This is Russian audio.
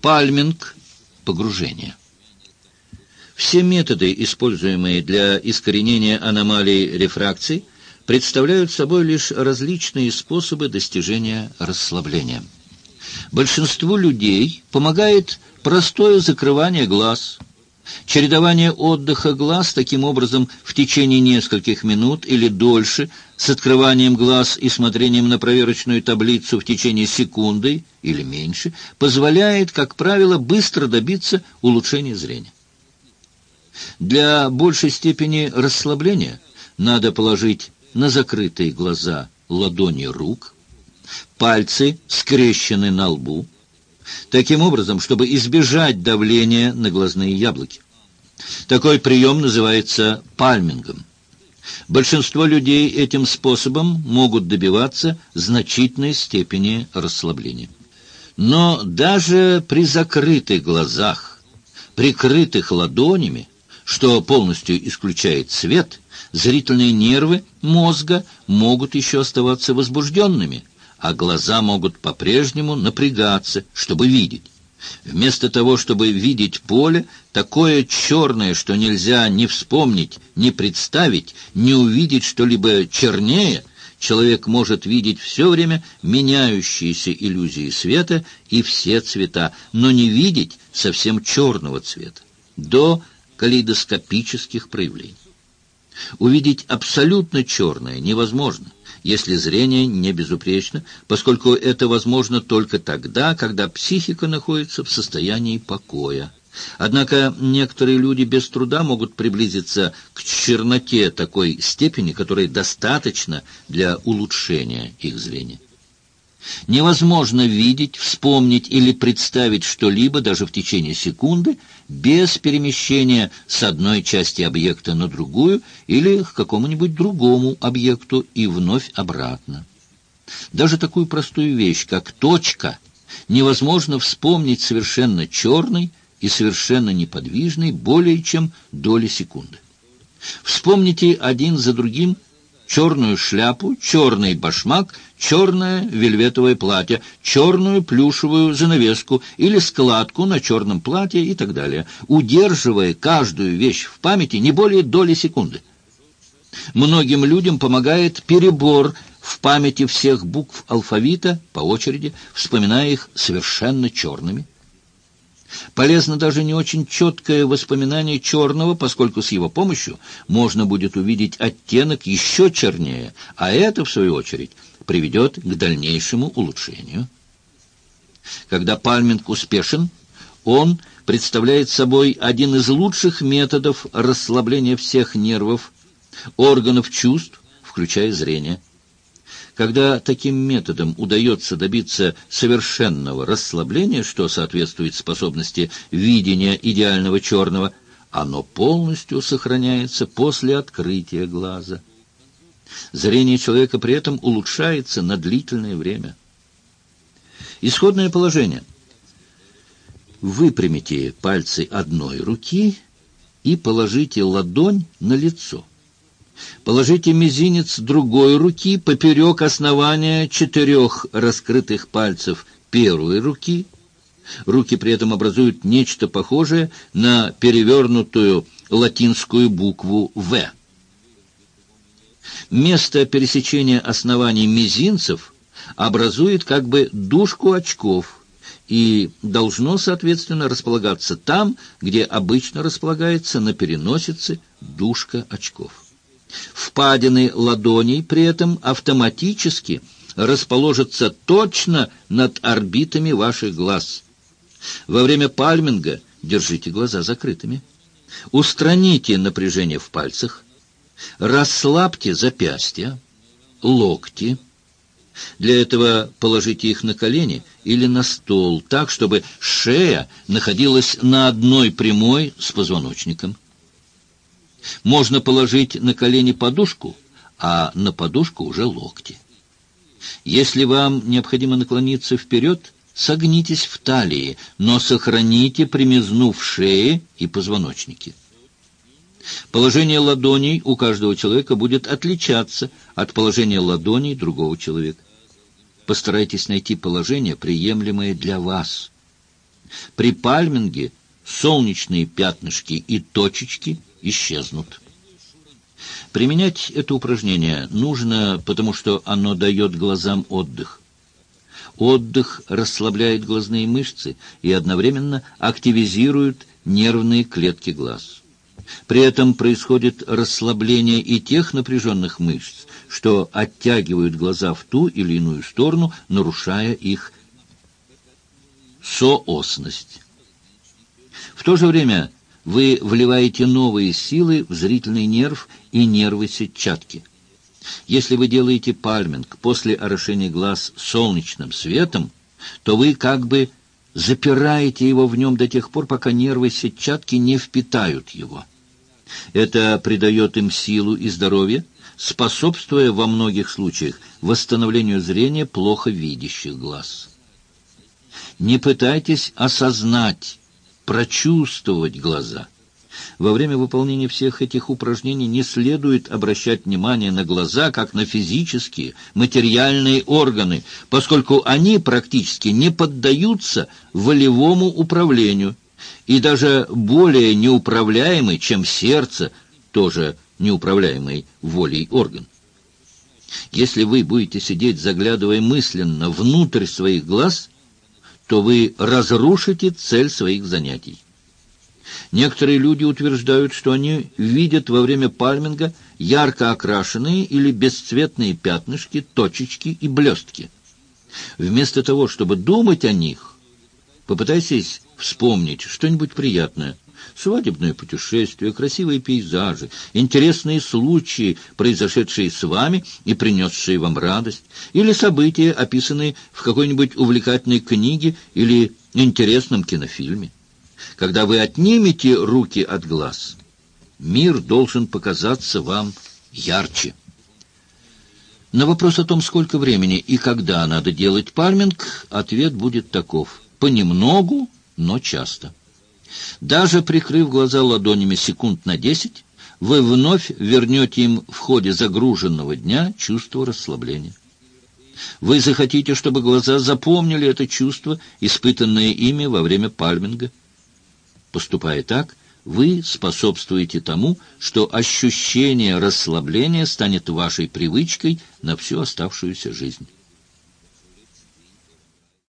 Пальминг – погружение. Все методы, используемые для искоренения аномалий рефракции, представляют собой лишь различные способы достижения расслабления. Большинству людей помогает простое закрывание глаз, чередование отдыха глаз таким образом в течение нескольких минут или дольше, с открыванием глаз и смотрением на проверочную таблицу в течение секунды или меньше, позволяет, как правило, быстро добиться улучшения зрения. Для большей степени расслабления надо положить на закрытые глаза ладони рук, пальцы скрещены на лбу, таким образом, чтобы избежать давления на глазные яблоки. Такой прием называется пальмингом. Большинство людей этим способом могут добиваться значительной степени расслабления. Но даже при закрытых глазах, прикрытых ладонями, что полностью исключает свет, зрительные нервы мозга могут еще оставаться возбужденными, а глаза могут по-прежнему напрягаться, чтобы видеть. Вместо того, чтобы видеть поле, такое черное, что нельзя ни вспомнить, ни представить, ни увидеть что-либо чернее, человек может видеть все время меняющиеся иллюзии света и все цвета, но не видеть совсем черного цвета, до калейдоскопических проявлений. Увидеть абсолютно черное невозможно, если зрение не безупречно, поскольку это возможно только тогда, когда психика находится в состоянии покоя. Однако некоторые люди без труда могут приблизиться к черноте такой степени, которой достаточно для улучшения их зрения. Невозможно видеть, вспомнить или представить что-либо даже в течение секунды без перемещения с одной части объекта на другую или к какому-нибудь другому объекту и вновь обратно. Даже такую простую вещь, как точка, невозможно вспомнить совершенно черной и совершенно неподвижной более чем доли секунды. Вспомните один за другим черную шляпу, черный башмак, черное вельветовое платье, черную плюшевую занавеску или складку на черном платье и так далее, удерживая каждую вещь в памяти не более доли секунды. Многим людям помогает перебор в памяти всех букв алфавита по очереди, вспоминая их совершенно черными. Полезно даже не очень четкое воспоминание черного, поскольку с его помощью можно будет увидеть оттенок еще чернее, а это, в свою очередь, приведет к дальнейшему улучшению. Когда пальминг успешен, он представляет собой один из лучших методов расслабления всех нервов, органов чувств, включая зрение. Когда таким методом удается добиться совершенного расслабления, что соответствует способности видения идеального черного, оно полностью сохраняется после открытия глаза. Зрение человека при этом улучшается на длительное время. Исходное положение. Выпрямите пальцы одной руки и положите ладонь на лицо. Положите мизинец другой руки поперек основания 4 раскрытых пальцев первой руки. Руки при этом образуют нечто похожее на перевернутую латинскую букву «В». Место пересечения оснований мизинцев образует как бы дужку очков и должно, соответственно, располагаться там, где обычно располагается на переносице дужка очков. Впадины ладоней при этом автоматически расположатся точно над орбитами ваших глаз. Во время пальминга держите глаза закрытыми. Устраните напряжение в пальцах. Расслабьте запястья, локти. Для этого положите их на колени или на стол, так, чтобы шея находилась на одной прямой с позвоночником. Можно положить на колени подушку, а на подушку уже локти. Если вам необходимо наклониться вперед, согнитесь в талии, но сохраните прямизну в шее и позвоночнике. Положение ладоней у каждого человека будет отличаться от положения ладоней другого человека. Постарайтесь найти положение, приемлемое для вас. При пальминге солнечные пятнышки и точечки исчезнут. Применять это упражнение нужно, потому что оно дает глазам отдых. Отдых расслабляет глазные мышцы и одновременно активизирует нервные клетки глаз. При этом происходит расслабление и тех напряженных мышц, что оттягивают глаза в ту или иную сторону, нарушая их соосность. В то же время вы вливаете новые силы в зрительный нерв и нервы сетчатки. Если вы делаете пальминг после орошения глаз солнечным светом, то вы как бы запираете его в нем до тех пор, пока нервы сетчатки не впитают его. Это придает им силу и здоровье, способствуя во многих случаях восстановлению зрения плохо видящих глаз. Не пытайтесь осознать, прочувствовать глаза. Во время выполнения всех этих упражнений не следует обращать внимание на глаза, как на физические, материальные органы, поскольку они практически не поддаются волевому управлению и даже более неуправляемый, чем сердце, тоже неуправляемый волей орган. Если вы будете сидеть, заглядывая мысленно внутрь своих глаз, то вы разрушите цель своих занятий. Некоторые люди утверждают, что они видят во время пальминга ярко окрашенные или бесцветные пятнышки, точечки и блестки. Вместо того, чтобы думать о них, попытайтесь вспомнить что-нибудь приятное. Свадебное путешествие, красивые пейзажи, интересные случаи, произошедшие с вами и принесшие вам радость, или события, описанные в какой-нибудь увлекательной книге или интересном кинофильме. Когда вы отнимете руки от глаз, мир должен показаться вам ярче. На вопрос о том, сколько времени и когда надо делать пальминг, ответ будет таков: понемногу, но часто. Даже прикрыв глаза ладонями секунд на 10, вы вновь вернете им в ходе загруженного дня чувство расслабления. Вы захотите, чтобы глаза запомнили это чувство, испытанное ими во время пальминга. Поступая так, вы способствуете тому, что ощущение расслабления станет вашей привычкой на всю оставшуюся жизнь.